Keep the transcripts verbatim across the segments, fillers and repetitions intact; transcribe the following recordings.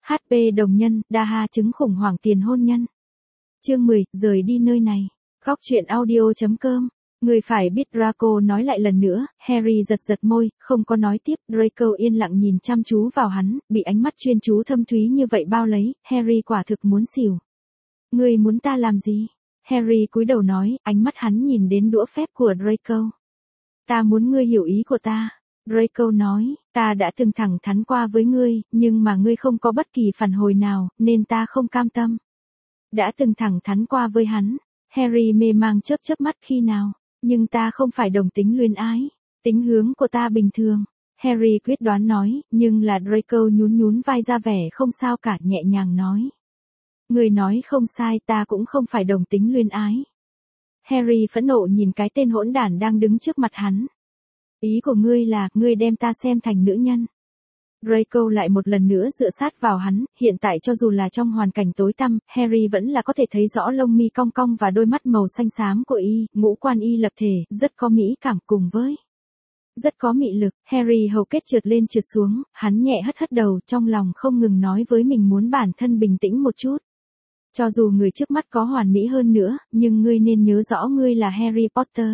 hát pê đồng nhân, Daha chứng khủng hoảng tiền hôn nhân. Chương mười, rời đi nơi này. Góc truyện audio chấm com. Người phải biết, Draco nói lại lần nữa. Harry giật giật môi, không có nói tiếp. Draco yên lặng nhìn chăm chú vào hắn, bị ánh mắt chuyên chú thâm thúy như vậy bao lấy, Harry quả thực muốn xỉu. Ngươi muốn ta làm gì? Harry cúi đầu nói, ánh mắt hắn nhìn đến đũa phép của Draco. Ta muốn ngươi hiểu ý của ta. Draco nói, ta đã từng thẳng thắn qua với ngươi, nhưng mà ngươi không có bất kỳ phản hồi nào, nên ta không cam tâm. Đã từng thẳng thắn qua với hắn. Harry mê mang chớp chớp mắt khi nào, nhưng ta không phải đồng tính luyến ái. Tính hướng của ta bình thường. Harry quyết đoán nói, nhưng là Draco nhún nhún vai ra vẻ không sao cả, nhẹ nhàng nói. Ngươi nói không sai, ta cũng không phải đồng tính luyến ái. Harry phẫn nộ nhìn cái tên hỗn đản đang đứng trước mặt hắn. Ý của ngươi là, ngươi đem ta xem thành nữ nhân. Draco lại một lần nữa dựa sát vào hắn, hiện tại cho dù là trong hoàn cảnh tối tăm, Harry vẫn là có thể thấy rõ lông mi cong cong và đôi mắt màu xanh xám của y, ngũ quan y lập thể, rất có mỹ cảm cùng với. Rất có mị lực, Harry hầu kết trượt lên trượt xuống, hắn nhẹ hất hất đầu, trong lòng không ngừng nói với mình muốn bản thân bình tĩnh một chút. Cho dù người trước mắt có hoàn mỹ hơn nữa, nhưng ngươi nên nhớ rõ ngươi là Harry Potter.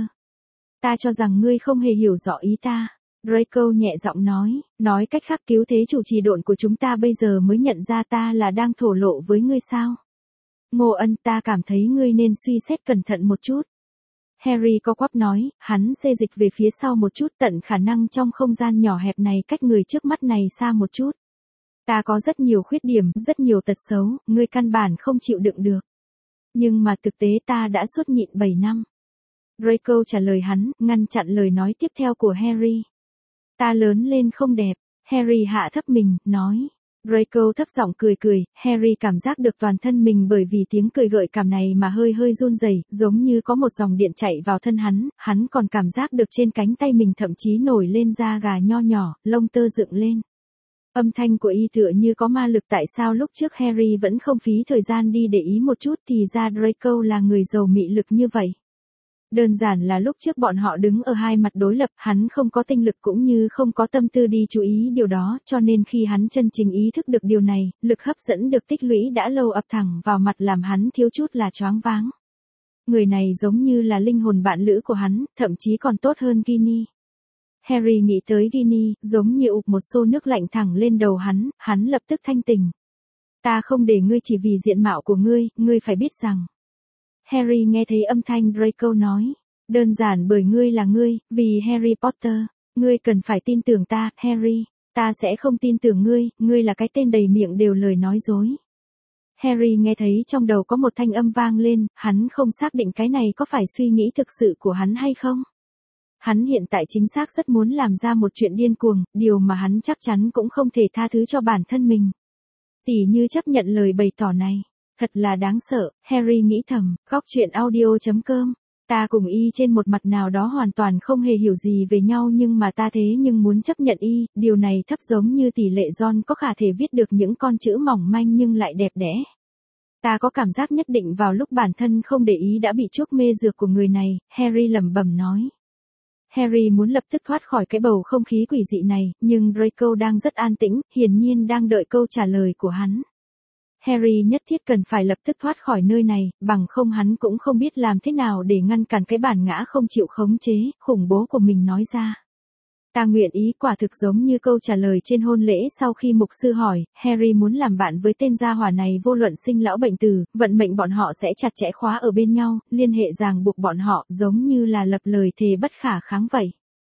Ta cho rằng ngươi không hề hiểu rõ ý ta. Draco nhẹ giọng nói, nói cách khác cứu thế chủ trì độn của chúng ta bây giờ mới nhận ra ta là đang thổ lộ với ngươi sao? Ngô Ân, ta cảm thấy ngươi nên suy xét cẩn thận một chút. Harry co quắp nói, hắn xê dịch về phía sau một chút, tận khả năng trong không gian nhỏ hẹp này cách người trước mắt này xa một chút. Ta có rất nhiều khuyết điểm, rất nhiều tật xấu, ngươi căn bản không chịu đựng được. Nhưng mà thực tế ta đã suốt nhịn bảy năm. Draco trả lời hắn, ngăn chặn lời nói tiếp theo của Harry. Ta lớn lên không đẹp. Harry hạ thấp mình, nói. Draco thấp giọng cười cười, Harry cảm giác được toàn thân mình bởi vì tiếng cười gợi cảm này mà hơi hơi run rẩy, giống như có một dòng điện chạy vào thân hắn, hắn còn cảm giác được trên cánh tay mình thậm chí nổi lên da gà nho nhỏ, lông tơ dựng lên. Âm thanh của y tựa như có ma lực, tại sao lúc trước Harry vẫn không phí thời gian đi để ý một chút thì ra Draco là người giàu mị lực như vậy. Đơn giản là lúc trước bọn họ đứng ở hai mặt đối lập, hắn không có tinh lực cũng như không có tâm tư đi chú ý điều đó, cho nên khi hắn chân chính ý thức được điều này, lực hấp dẫn được tích lũy đã lâu ập thẳng vào mặt làm hắn thiếu chút là choáng váng. Người này giống như là linh hồn bạn lữ của hắn, thậm chí còn tốt hơn Ginny. Harry nghĩ tới Ginny, giống như ụp một xô nước lạnh thẳng lên đầu hắn, hắn lập tức thanh tỉnh. Ta không để ngươi chỉ vì diện mạo của ngươi, ngươi phải biết rằng. Harry nghe thấy âm thanh Draco nói, đơn giản bởi ngươi là ngươi, vì Harry Potter, ngươi cần phải tin tưởng ta, Harry, ta sẽ không tin tưởng ngươi, ngươi là cái tên đầy miệng đều lời nói dối. Harry nghe thấy trong đầu có một thanh âm vang lên, hắn không xác định cái này có phải suy nghĩ thực sự của hắn hay không. Hắn hiện tại chính xác rất muốn làm ra một chuyện điên cuồng, điều mà hắn chắc chắn cũng không thể tha thứ cho bản thân mình. Tỉ như chấp nhận lời bày tỏ này. Thật là đáng sợ, Harry nghĩ thầm, góc truyện audio chấm com. Ta cùng y trên một mặt nào đó hoàn toàn không hề hiểu gì về nhau nhưng mà ta thế nhưng muốn chấp nhận y, điều này thấp giống như tỷ lệ John có khả thể viết được những con chữ mỏng manh nhưng lại đẹp đẽ. Ta có cảm giác nhất định vào lúc bản thân không để ý đã bị chuốc mê dược của người này, Harry lẩm bẩm nói. Harry muốn lập tức thoát khỏi cái bầu không khí quỷ dị này, nhưng Draco đang rất an tĩnh, hiển nhiên đang đợi câu trả lời của hắn. Harry nhất thiết cần phải lập tức thoát khỏi nơi này, bằng không hắn cũng không biết làm thế nào để ngăn cản cái bản ngã không chịu khống chế, khủng bố của mình nói ra. Ta nguyện ý, quả thực giống như câu trả lời trên hôn lễ sau khi mục sư hỏi, Harry muốn làm bạn với tên gia hỏa này vô luận sinh lão bệnh tử, vận mệnh bọn họ sẽ chặt chẽ khóa ở bên nhau, liên hệ ràng buộc bọn họ, giống như là lập lời thề bất khả kháng vậy.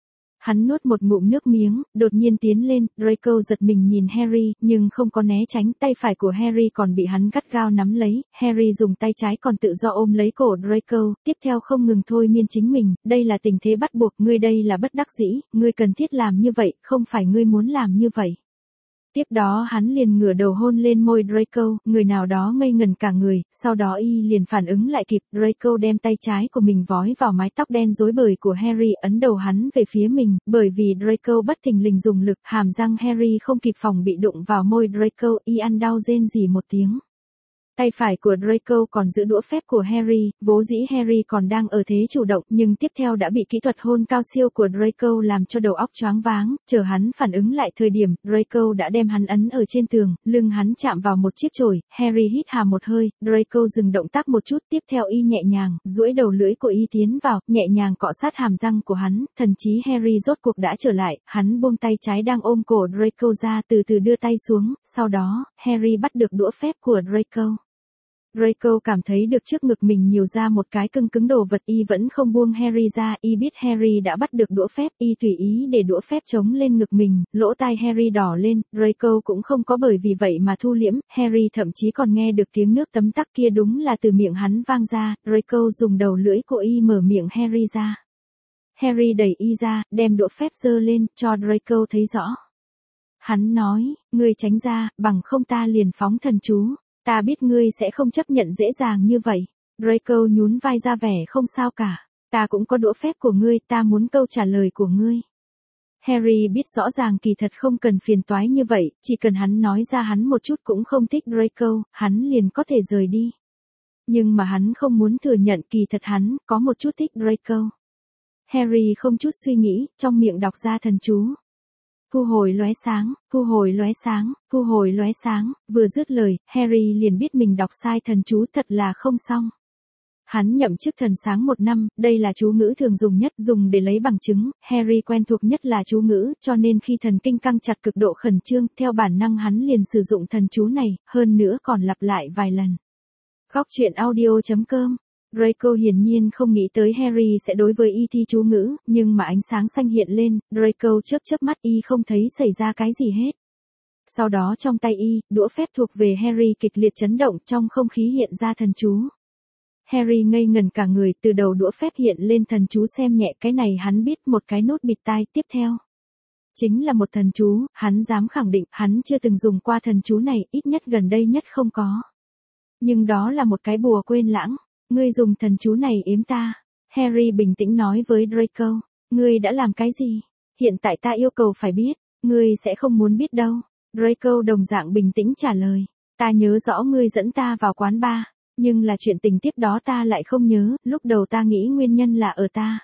Hắn nuốt một ngụm nước miếng, đột nhiên tiến lên, Draco giật mình nhìn Harry, nhưng không có né tránh, tay phải của Harry còn bị hắn gắt gao nắm lấy, Harry dùng tay trái còn tự do ôm lấy cổ Draco, tiếp theo không ngừng thôi miên chính mình, đây là tình thế bắt buộc, ngươi đây là bất đắc dĩ, ngươi cần thiết làm như vậy, không phải ngươi muốn làm như vậy. Tiếp đó hắn liền ngửa đầu hôn lên môi Draco, người nào đó ngây ngần cả người, sau đó y liền phản ứng lại kịp, Draco đem tay trái của mình vói vào mái tóc đen rối bời của Harry, ấn đầu hắn về phía mình, bởi vì Draco bất thình lình dùng lực, hàm răng Harry không kịp phòng bị đụng vào môi Draco, y ăn đau rên rỉ một tiếng. Tay phải của Draco còn giữ đũa phép của Harry, vốn dĩ Harry còn đang ở thế chủ động, nhưng tiếp theo đã bị kỹ thuật hôn cao siêu của Draco làm cho đầu óc choáng váng, chờ hắn phản ứng lại thời điểm, Draco đã đem hắn ấn ở trên tường, lưng hắn chạm vào một chiếc chổi, Harry hít hà một hơi, Draco dừng động tác một chút, tiếp theo y nhẹ nhàng, duỗi đầu lưỡi của y tiến vào, nhẹ nhàng cọ sát hàm răng của hắn, thần trí Harry rốt cuộc đã trở lại, hắn buông tay trái đang ôm cổ Draco ra, từ từ đưa tay xuống, sau đó, Harry bắt được đũa phép của Draco. Draco cảm thấy được trước ngực mình nhiều ra một cái cưng cứng đồ vật, y vẫn không buông Harry ra, y biết Harry đã bắt được đũa phép, y tùy ý để đũa phép chống lên ngực mình, lỗ tai Harry đỏ lên, Draco cũng không có bởi vì vậy mà thu liễm, Harry thậm chí còn nghe được tiếng nước tấm tắc kia đúng là từ miệng hắn vang ra, Draco dùng đầu lưỡi của y mở miệng Harry ra. Harry đẩy y ra, đem đũa phép giơ lên, cho Draco thấy rõ. Hắn nói, ngươi tránh ra, bằng không ta liền phóng thần chú. Ta biết ngươi sẽ không chấp nhận dễ dàng như vậy. Draco nhún vai ra vẻ không sao cả. Ta cũng có đũa phép của ngươi, ta muốn câu trả lời của ngươi. Harry biết rõ ràng kỳ thật không cần phiền toái như vậy, chỉ cần hắn nói ra hắn một chút cũng không thích Draco, hắn liền có thể rời đi. Nhưng mà hắn không muốn thừa nhận kỳ thật hắn có một chút thích Draco. Harry không chút suy nghĩ, trong miệng đọc ra thần chú. Thu hồi lóe sáng, thu hồi lóe sáng, thu hồi lóe sáng, vừa dứt lời, Harry liền biết mình đọc sai thần chú, thật là không xong. Hắn nhậm chức thần sáng một năm, đây là chú ngữ thường dùng nhất, dùng để lấy bằng chứng, Harry quen thuộc nhất là chú ngữ, cho nên khi thần kinh căng chặt cực độ khẩn trương, theo bản năng hắn liền sử dụng thần chú này, hơn nữa còn lặp lại vài lần. Khóc chuyện audio chấm com. Draco hiển nhiên không nghĩ tới Harry sẽ đối với y thi chú ngữ, nhưng mà ánh sáng xanh hiện lên, Draco chớp chớp mắt, y không thấy xảy ra cái gì hết. Sau đó trong tay y, đũa phép thuộc về Harry kịch liệt chấn động, trong không khí hiện ra thần chú. Harry ngây ngẩn cả người, từ đầu đũa phép hiện lên thần chú xem nhẹ, cái này hắn biết, một cái nốt bịt tai, tiếp theo chính là một thần chú, hắn dám khẳng định, hắn chưa từng dùng qua thần chú này, ít nhất gần đây nhất không có. Nhưng đó là một cái bùa quên lãng. Ngươi dùng thần chú này yếm ta. Harry bình tĩnh nói với Draco. Ngươi đã làm cái gì? Hiện tại ta yêu cầu phải biết. Ngươi sẽ không muốn biết đâu. Draco đồng dạng bình tĩnh trả lời. Ta nhớ rõ ngươi dẫn ta vào quán bar. Nhưng là chuyện tình tiếp đó ta lại không nhớ. Lúc đầu ta nghĩ nguyên nhân là ở ta.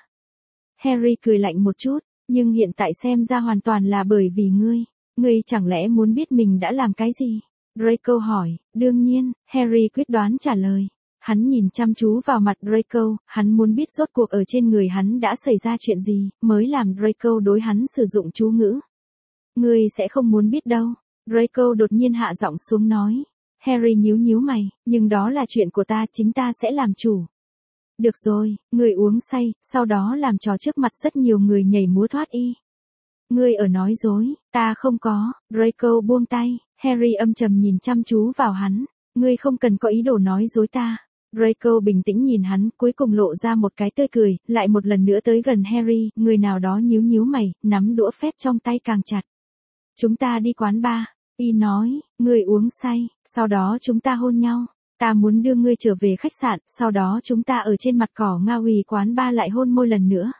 Harry cười lạnh một chút. Nhưng hiện tại xem ra hoàn toàn là bởi vì ngươi. Ngươi chẳng lẽ muốn biết mình đã làm cái gì? Draco hỏi. Đương nhiên, Harry quyết đoán trả lời. Hắn nhìn chăm chú vào mặt Draco, hắn muốn biết rốt cuộc ở trên người hắn đã xảy ra chuyện gì, mới làm Draco đối hắn sử dụng chú ngữ. Ngươi sẽ không muốn biết đâu. Draco đột nhiên hạ giọng xuống nói. Harry nhíu nhíu mày, nhưng đó là chuyện của ta, chính ta sẽ làm chủ. Được rồi, ngươi uống say, sau đó làm trò trước mặt rất nhiều người nhảy múa thoát y. Ngươi ở nói dối, ta không có. Draco buông tay, Harry âm trầm nhìn chăm chú vào hắn. Ngươi không cần có ý đồ nói dối ta. Draco bình tĩnh nhìn hắn, cuối cùng lộ ra một cái tươi cười, lại một lần nữa tới gần Harry, người nào đó nhíu nhíu mày, nắm đũa phép trong tay càng chặt. Chúng ta đi quán bar, y nói, ngươi uống say, sau đó chúng ta hôn nhau, ta muốn đưa ngươi trở về khách sạn, sau đó chúng ta ở trên mặt cỏ Nga Uy quán bar lại hôn môi lần nữa.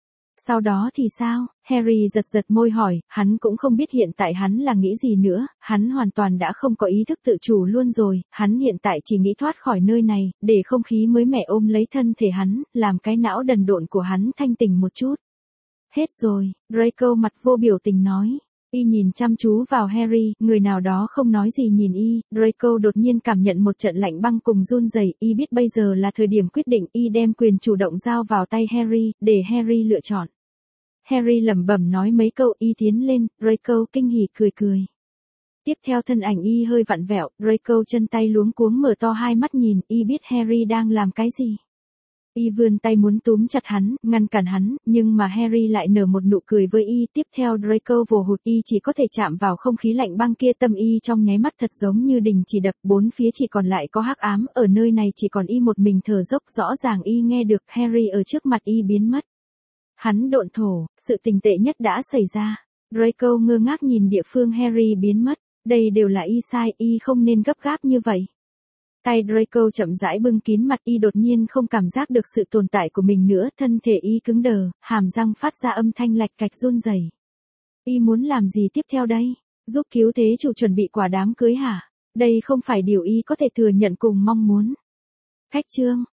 Sau đó thì sao? Harry giật giật môi hỏi, hắn cũng không biết hiện tại hắn là nghĩ gì nữa, hắn hoàn toàn đã không có ý thức tự chủ luôn rồi, hắn hiện tại chỉ nghĩ thoát khỏi nơi này, để không khí mới mẻ ôm lấy thân thể hắn, làm cái não đần độn của hắn thanh tỉnh một chút. Hết rồi, Draco mặt vô biểu tình nói. Y nhìn chăm chú vào Harry, người nào đó không nói gì nhìn y, Draco đột nhiên cảm nhận một trận lạnh băng cùng run rẩy, y biết bây giờ là thời điểm quyết định, y đem quyền chủ động giao vào tay Harry, để Harry lựa chọn. Harry lẩm bẩm nói mấy câu, y tiến lên, Draco kinh hỉ cười cười. Tiếp theo thân ảnh y hơi vặn vẹo, Draco chân tay luống cuống mở to hai mắt nhìn, y biết Harry đang làm cái gì. Y vươn tay muốn túm chặt hắn, ngăn cản hắn, nhưng mà Harry lại nở một nụ cười với y, tiếp theo Draco vồ hụt y chỉ có thể chạm vào không khí lạnh băng kia, tâm y trong nháy mắt thật giống như đình chỉ đập, bốn phía chỉ còn lại có hắc ám, ở nơi này chỉ còn y một mình thở dốc, rõ ràng y nghe được Harry ở trước mặt y biến mất. Hắn độn thổ, sự tình tệ nhất đã xảy ra. Draco ngơ ngác nhìn địa phương Harry biến mất, đây đều là y sai, y không nên gấp gáp như vậy. Tay Draco chậm rãi bưng kín mặt, y đột nhiên không cảm giác được sự tồn tại của mình nữa, thân thể y cứng đờ, hàm răng phát ra âm thanh lạch cạch run rẩy. Y muốn làm gì tiếp theo đây? Giúp cứu thế chủ chuẩn bị quả đám cưới hả? Đây không phải điều y có thể thừa nhận cùng mong muốn. Khách trương,